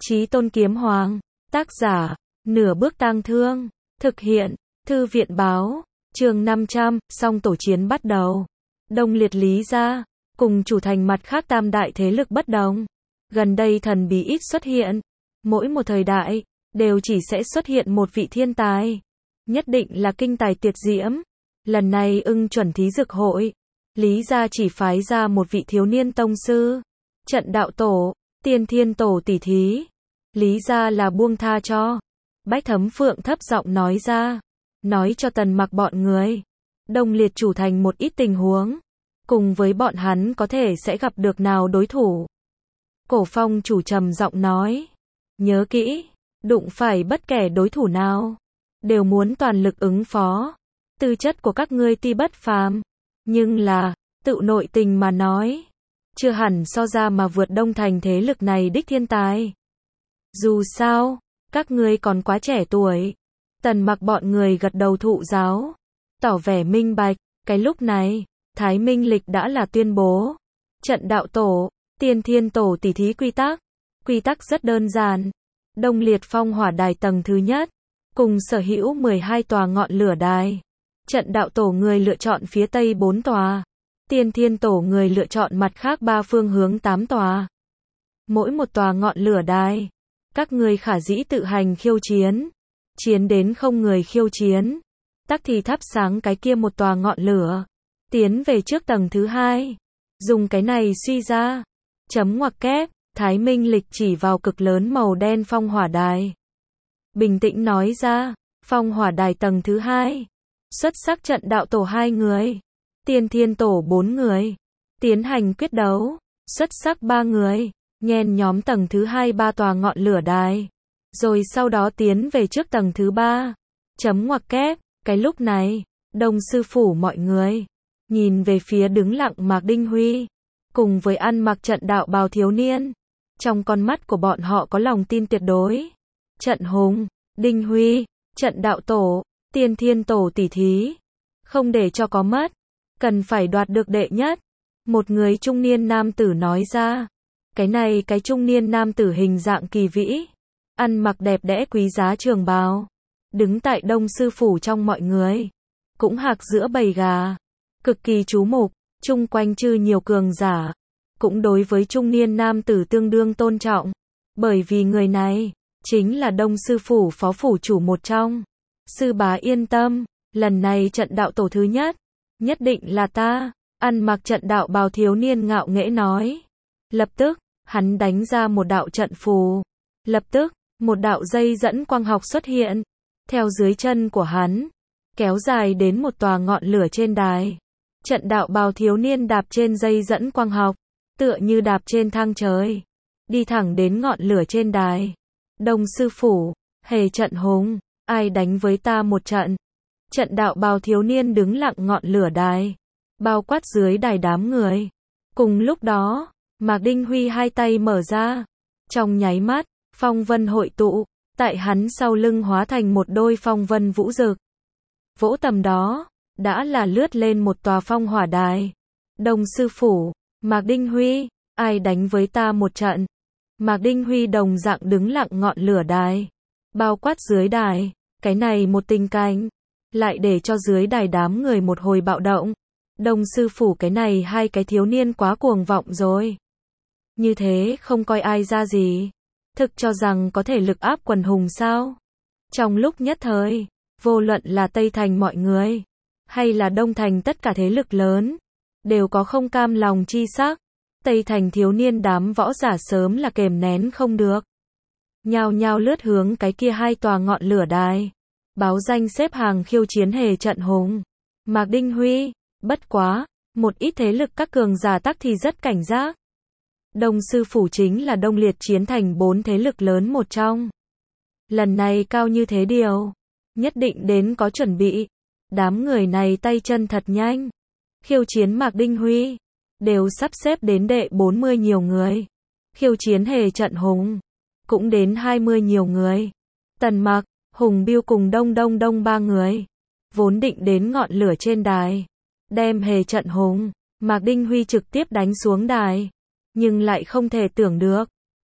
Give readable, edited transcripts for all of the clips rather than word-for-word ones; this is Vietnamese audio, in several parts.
Chí Tôn Kiếm Hoàng, tác giả, Nửa Bước Tang Thương, thực hiện, Thư viện báo, chương 500, song tổ chiến bắt đầu. Đông Liệt Lý gia, cùng chủ thành mặt khác tam đại thế lực bất đồng. Gần đây thần bí ít xuất hiện. Mỗi một thời đại, đều chỉ sẽ xuất hiện một vị thiên tài. Nhất định là kinh tài tuyệt diễm. Lần này ưng chuẩn thí dực hội. Lý gia chỉ phái ra một vị thiếu niên tông sư. Trận đạo tổ, tiên thiên tổ tỷ thí. Lý gia là buông tha cho. Bách Thấm Phượng thấp giọng nói ra. Nói cho Tần Mặc bọn người. Đông Liệt chủ thành một ít tình huống. Cùng với bọn hắn có thể sẽ gặp được nào đối thủ. Cổ Phong chủ trầm giọng nói. Nhớ kỹ, đụng phải bất kể đối thủ nào. Đều muốn toàn lực ứng phó. Tư chất của các ngươi tuy bất phàm. Nhưng là, tự nội tình mà nói. Chưa hẳn so ra mà vượt Đông Thành thế lực này đích thiên tài. Dù sao, các ngươi còn quá trẻ tuổi. Tần Mặc bọn người gật đầu thụ giáo. Tỏ vẻ minh bạch, cái lúc này, Thái Minh Lịch đã là tuyên bố. Trận đạo tổ, tiên thiên tổ tỷ thí quy tắc. Quy tắc rất đơn giản. Đông Liệt phong hỏa đài tầng thứ nhất. Cùng sở hữu 12 tòa ngọn lửa đài. Trận đạo tổ người lựa chọn phía tây 4 tòa. Tiên thiên tổ người lựa chọn mặt khác 3 phương hướng 8 tòa. Mỗi một tòa ngọn lửa đài. Các người khả dĩ tự hành khiêu chiến. Chiến đến không người khiêu chiến. Tắc thì thắp sáng cái kia một tòa ngọn lửa. Tiến về trước tầng thứ 2. Dùng cái này suy ra. Chấm ngoặc kép, Thái Minh Lịch chỉ vào cực lớn màu đen phong hỏa đài. Bình tĩnh nói ra, phong hỏa đài tầng thứ 2. Xuất sắc trận đạo tổ 2 người. Tiên thiên tổ 4 người. Tiến hành quyết đấu. Xuất sắc 3 người. Nhen nhóm tầng thứ 2 3 tòa ngọn lửa đài. Rồi sau đó tiến về trước tầng thứ 3. Chấm ngoặc kép, cái lúc này, Đông sư phủ mọi người. Nhìn về phía đứng lặng Mạc Đinh Huy. Cùng với ăn mặc trận đạo bào thiếu niên. Trong con mắt của bọn họ có lòng tin tuyệt đối. Trận Hùng, Đinh Huy, trận đạo tổ, tiên thiên tổ tỷ thí. Không để cho có mất. Cần phải đoạt được đệ nhất. Một người trung niên nam tử nói ra. Cái này cái trung niên nam tử hình dạng kỳ vĩ. Ăn mặc đẹp đẽ quý giá trường bào. Đứng tại Đông sư phủ trong mọi người. Cũng hạc giữa bầy gà. Cực kỳ chú mục, chung quanh chư nhiều cường giả. Cũng đối với trung niên nam tử tương đương tôn trọng. Bởi vì người này, chính là Đông sư phủ phó phủ chủ một trong. Sư bá yên tâm, lần này trận đạo tổ thứ nhất. Nhất định là ta, ăn mặc trận đạo bào thiếu niên ngạo nghễ nói. Lập tức, hắn đánh ra một đạo trận phù. Lập tức, một đạo dây dẫn quang học xuất hiện. Theo dưới chân của hắn, kéo dài đến một tòa ngọn lửa trên đài. Trận đạo bào thiếu niên đạp trên dây dẫn quang học, tựa như đạp trên thang trời. Đi thẳng đến ngọn lửa trên đài. Đông sư phủ, hề Trận Hùng, ai đánh với ta một trận. Trận đạo bào thiếu niên đứng lặng ngọn lửa đài. Bao quát dưới đài đám người. Cùng lúc đó, Mạc Đinh Huy hai tay mở ra. Trong nháy mắt, phong vân hội tụ. Tại hắn sau lưng hóa thành một đôi phong vân vũ dực. Vỗ tầm đó, đã là lướt lên một tòa phong hỏa đài. Đông sư phủ, Mạc Đinh Huy, ai đánh với ta một trận. Mạc Đinh Huy đồng dạng đứng lặng ngọn lửa đài. Bao quát dưới đài, cái này một tình cảnh. Lại để cho dưới đài đám người một hồi bạo động. Đông sư phủ cái này hai cái thiếu niên quá cuồng vọng rồi. Như thế không coi ai ra gì. Thực cho rằng có thể lực áp quần hùng sao? Trong lúc nhất thời, vô luận là Tây Thành mọi người, hay là Đông Thành tất cả thế lực lớn, đều có không cam lòng chi sắc. Tây Thành thiếu niên đám võ giả sớm là kềm nén không được. Nhao nhao lướt hướng cái kia hai tòa ngọn lửa đài. Báo danh xếp hàng khiêu chiến hề Trận Hùng. Mạc Đinh Huy, bất quá, một ít thế lực các cường giả tắc thì rất cảnh giác. Đông sư phủ chính là Đông Liệt chiến thành 4 thế lực lớn một trong. Lần này cao như thế điều. Nhất định đến có chuẩn bị. Đám người này tay chân thật nhanh. Khiêu chiến Mạc Đinh Huy. Đều sắp xếp đến đệ 40 nhiều người. Khiêu chiến hề Trận Hùng. Cũng đến 20 nhiều người. Tần Mặc, Hùng Biêu cùng Đông 3 người. Vốn định đến ngọn lửa trên đài. Đem hề Trận Hùng, Mạc Đinh Huy trực tiếp đánh xuống đài. Nhưng lại không thể tưởng được.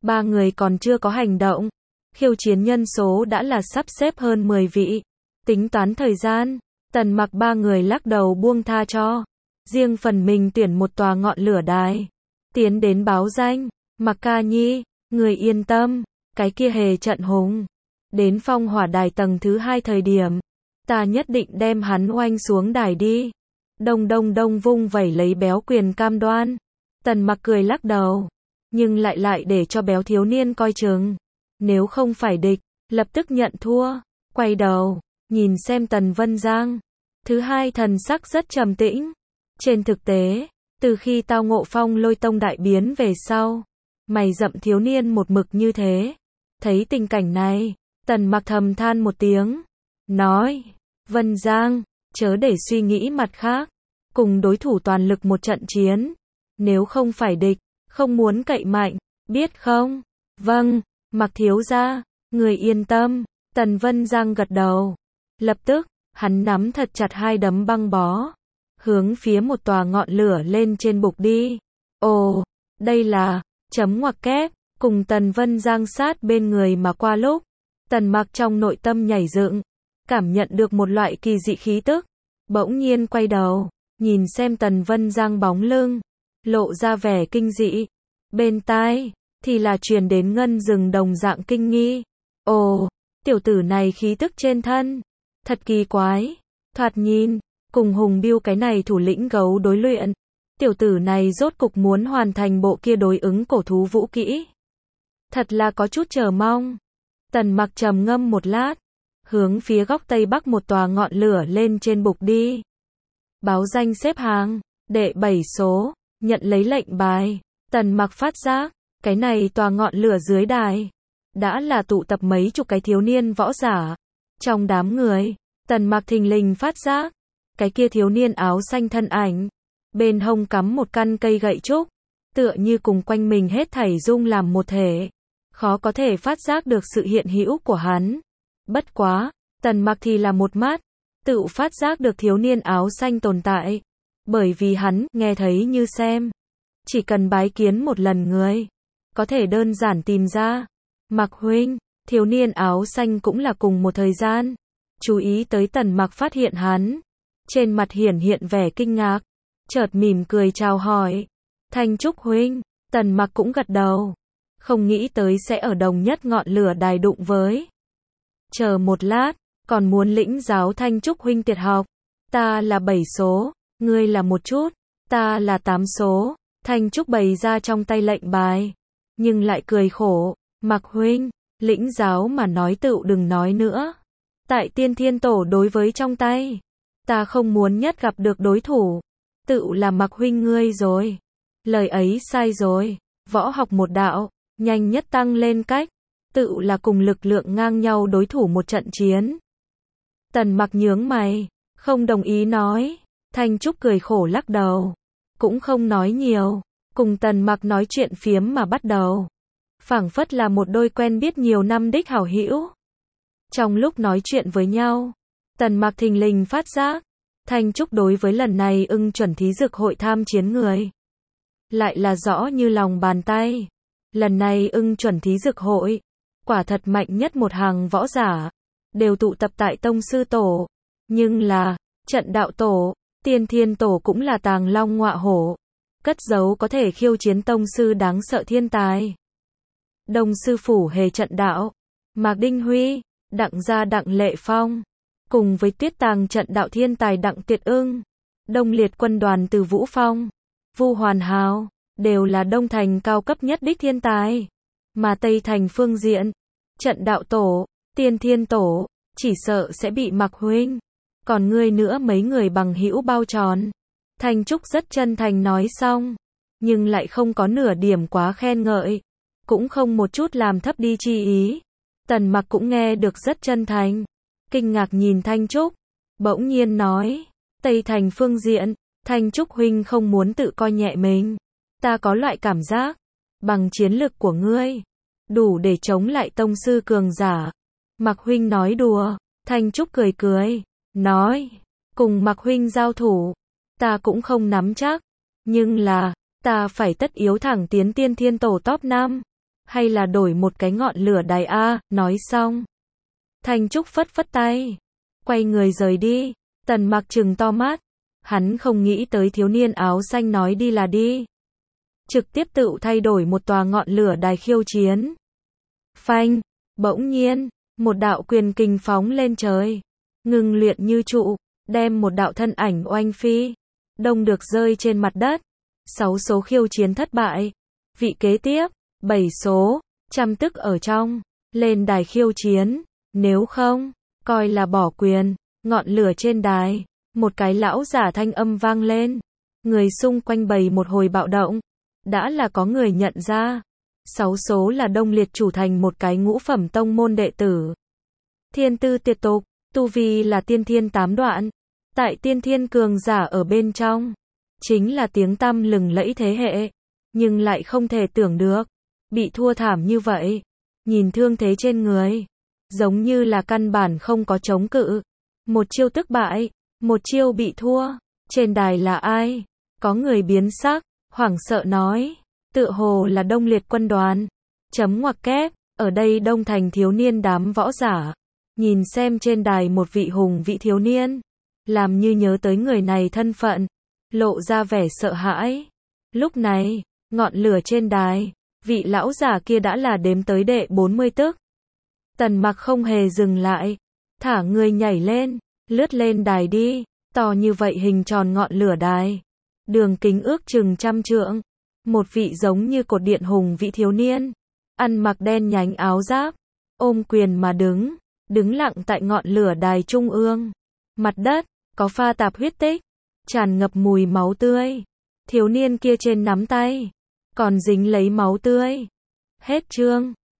Ba người còn chưa có hành động. Khiêu chiến nhân số đã là sắp xếp hơn 10 vị. Tính toán thời gian, Tần Mặc ba người lắc đầu buông tha cho. Riêng phần mình tuyển một tòa ngọn lửa đài. Tiến đến báo danh, Mặc Ca Nhi, người yên tâm, cái kia hề trận hùng. Đến phong hỏa đài tầng thứ 2 thời điểm, ta nhất định đem hắn oanh xuống đài đi. Đông đông đông vung vẩy lấy béo quyền cam đoan. Tần Mặc cười lắc đầu, nhưng lại để cho béo thiếu niên coi chừng. Nếu không phải địch, lập tức nhận thua. Quay đầu, nhìn xem Tần Vân Giang. Thứ hai thần sắc rất trầm tĩnh. Trên thực tế, từ khi tao ngộ Phong Lôi Tông đại biến về sau, mày rậm thiếu niên một mực như thế. Thấy tình cảnh này, Tần Mặc thầm than một tiếng, nói, Vân Giang, chớ để suy nghĩ mặt khác, cùng đối thủ toàn lực một trận chiến. Nếu không phải địch, không muốn cậy mạnh, biết không? Vâng, Mặc thiếu gia, người yên tâm. Tần Vân Giang gật đầu. Lập tức, hắn nắm thật chặt hai đấm băng bó, hướng phía một tòa ngọn lửa lên trên bục đi. Ồ, đây là chấm ngoặc kép. Cùng Tần Vân Giang sát bên người mà qua lúc, Tần Mặc trong nội tâm nhảy dựng, cảm nhận được một loại kỳ dị khí tức. Bỗng nhiên quay đầu, nhìn xem Tần Vân Giang bóng lưng, lộ ra vẻ kinh dị. Bên tai thì là truyền đến ngân rừng đồng dạng kinh nghi. Ồ, tiểu tử này khí tức trên thân thật kỳ quái. Thoạt nhìn, cùng Hùng Biêu cái này thủ lĩnh gấu đối luyện, tiểu tử này rốt cục muốn hoàn thành bộ kia đối ứng cổ thú vũ kỹ. Thật là có chút chờ mong. Tần Mặc trầm ngâm một lát, hướng phía góc tây bắc một tòa ngọn lửa lên trên bục đi. Báo danh xếp hàng, đệ 7 số, nhận lấy lệnh bài. Tần Mặc phát giác, cái này tòa ngọn lửa dưới đài đã là tụ tập mấy chục cái thiếu niên võ giả. Trong đám người, Tần Mặc thình lình phát giác, cái kia thiếu niên áo xanh thân ảnh, bên hông cắm một căn cây gậy trúc, tựa như cùng quanh mình hết thảy dung làm một thể. Khó có thể phát giác được sự hiện hữu của hắn. Bất quá, Tần Mặc thì là một mắt, tự phát giác được thiếu niên áo xanh tồn tại. Bởi vì hắn nghe thấy như xem. Chỉ cần bái kiến một lần người, có thể đơn giản tìm ra. Mặc huynh, thiếu niên áo xanh cũng là cùng một thời gian. Chú ý tới Tần Mặc phát hiện hắn. Trên mặt hiển hiện vẻ kinh ngạc. Chợt mỉm cười chào hỏi. Thanh Trúc huynh, Tần Mặc cũng gật đầu. Không nghĩ tới sẽ ở đồng nhất ngọn lửa đài đụng với. Chờ một lát, còn muốn lĩnh giáo Thanh Trúc huynh tuyệt học. Ta là 7 số, ngươi là một chút, ta là 8 số. Thanh Trúc bày ra trong tay lệnh bài, nhưng lại cười khổ. Mặc huynh, lĩnh giáo mà nói tựu đừng nói nữa. Tại Tiên Thiên Tổ đối với trong tay, ta không muốn nhất gặp được đối thủ, tựu là Mặc huynh ngươi rồi. Lời ấy sai rồi. Võ học một đạo, nhanh nhất tăng lên cách, tựu là cùng lực lượng ngang nhau đối thủ một trận chiến. Tần Mặc nhướng mày, không đồng ý nói. Thanh Trúc cười khổ lắc đầu, cũng không nói nhiều, cùng Tần Mặc nói chuyện phiếm mà bắt đầu. Phảng phất là một đôi quen biết nhiều năm đích hảo hữu. Trong lúc nói chuyện với nhau, Tần Mặc thình lình phát giác, Thanh Trúc đối với lần này ưng chuẩn thí dực hội tham chiến người lại là rõ như lòng bàn tay. Lần này ưng chuẩn thí dực hội, quả thật mạnh nhất một hàng võ giả, đều tụ tập tại Tông Sư Tổ. Nhưng là, trận đạo tổ, Tiên Thiên Tổ cũng là tàng long ngọa hổ, cất giấu có thể khiêu chiến Tông Sư đáng sợ thiên tài. Đông Sư Phủ Hề trận đạo, Mạc Đinh Huy, Đặng Gia Đặng Lệ Phong, cùng với Tuyết Tàng trận đạo thiên tài Đặng Tuyệt Ưng, Đông Liệt quân đoàn từ Vũ Phong, Vu Hoàn Hào, đều là Đông Thành cao cấp nhất đích thiên tài. Mà Tây Thành phương diện, trận đạo tổ, Tiên Thiên Tổ, chỉ sợ sẽ bị Mặc huynh, còn ngươi nữa mấy người bằng hữu bao tròn. Thanh Trúc rất chân thành nói xong, nhưng lại không có nửa điểm quá khen ngợi, cũng không một chút làm thấp đi chi ý. Tần Mặc cũng nghe được rất chân thành, kinh ngạc nhìn Thanh Trúc, bỗng nhiên nói, Tây Thành phương diện, Thanh Trúc huynh không muốn tự coi nhẹ mình. Ta có loại cảm giác, bằng chiến lực của ngươi, đủ để chống lại Tông Sư cường giả. Mặc huynh nói đùa. Thanh Trúc cười cười, nói, cùng Mặc huynh giao thủ, ta cũng không nắm chắc, nhưng là, ta phải tất yếu thẳng tiến Tiên Thiên Tổ top 5. hay là đổi một cái ngọn lửa đài a, nói xong. Thanh Trúc phất phất tay, quay người rời đi. Tần Mặc trừng to mắt, hắn không nghĩ tới thiếu niên áo xanh nói đi là đi. Trực tiếp tự thay đổi một tòa ngọn lửa đài khiêu chiến. Phanh, bỗng nhiên, một đạo quyền kình phóng lên trời, ngưng luyện như trụ, đem một đạo thân ảnh oanh phi, đông được rơi trên mặt đất. 6 số khiêu chiến thất bại. Vị kế tiếp, 7 số, chăm tức ở trong, lên đài khiêu chiến, nếu không, coi là bỏ quyền. Ngọn lửa trên đài, một cái lão giả thanh âm vang lên. Người xung quanh bầy một hồi bạo động. Đã là có người nhận ra. 6 số là Đông Liệt chủ thành một cái ngũ phẩm tông môn đệ tử. Thiên tư tuyệt tục, tu vi là tiên thiên 8 đoạn. Tại tiên thiên cường giả ở bên trong, chính là tiếng tăm lừng lẫy thế hệ. Nhưng lại không thể tưởng được, bị thua thảm như vậy. Nhìn thương thế trên người, giống như là căn bản không có chống cự. Một chiêu tức bại, một chiêu bị thua. Trên đài là ai? Có người biến sắc, hoảng sợ nói. Tựa hồ là Đông Liệt quân đoàn. Chấm ngoặc kép, ở đây đông thành thiếu niên đám võ giả. Nhìn xem trên đài một vị hùng vĩ thiếu niên. Làm như nhớ tới người này thân phận. Lộ ra vẻ sợ hãi. Lúc này, ngọn lửa trên đài, vị lão giả kia đã là đếm tới đệ 40 tức. Tần Mặc không hề dừng lại. Thả người nhảy lên, lướt lên đài đi. To như vậy hình tròn ngọn lửa đài. Đường kính ước chừng 100 trượng. Một vị giống như cột điện hùng vĩ thiếu niên. Ăn mặc đen nhánh áo giáp. Ôm quyền mà đứng. Đứng lặng tại ngọn lửa đài trung ương. Mặt đất, có pha tạp huyết tích. Tràn ngập mùi máu tươi. Thiếu niên kia trên nắm tay còn dính lấy máu tươi. Hết chương.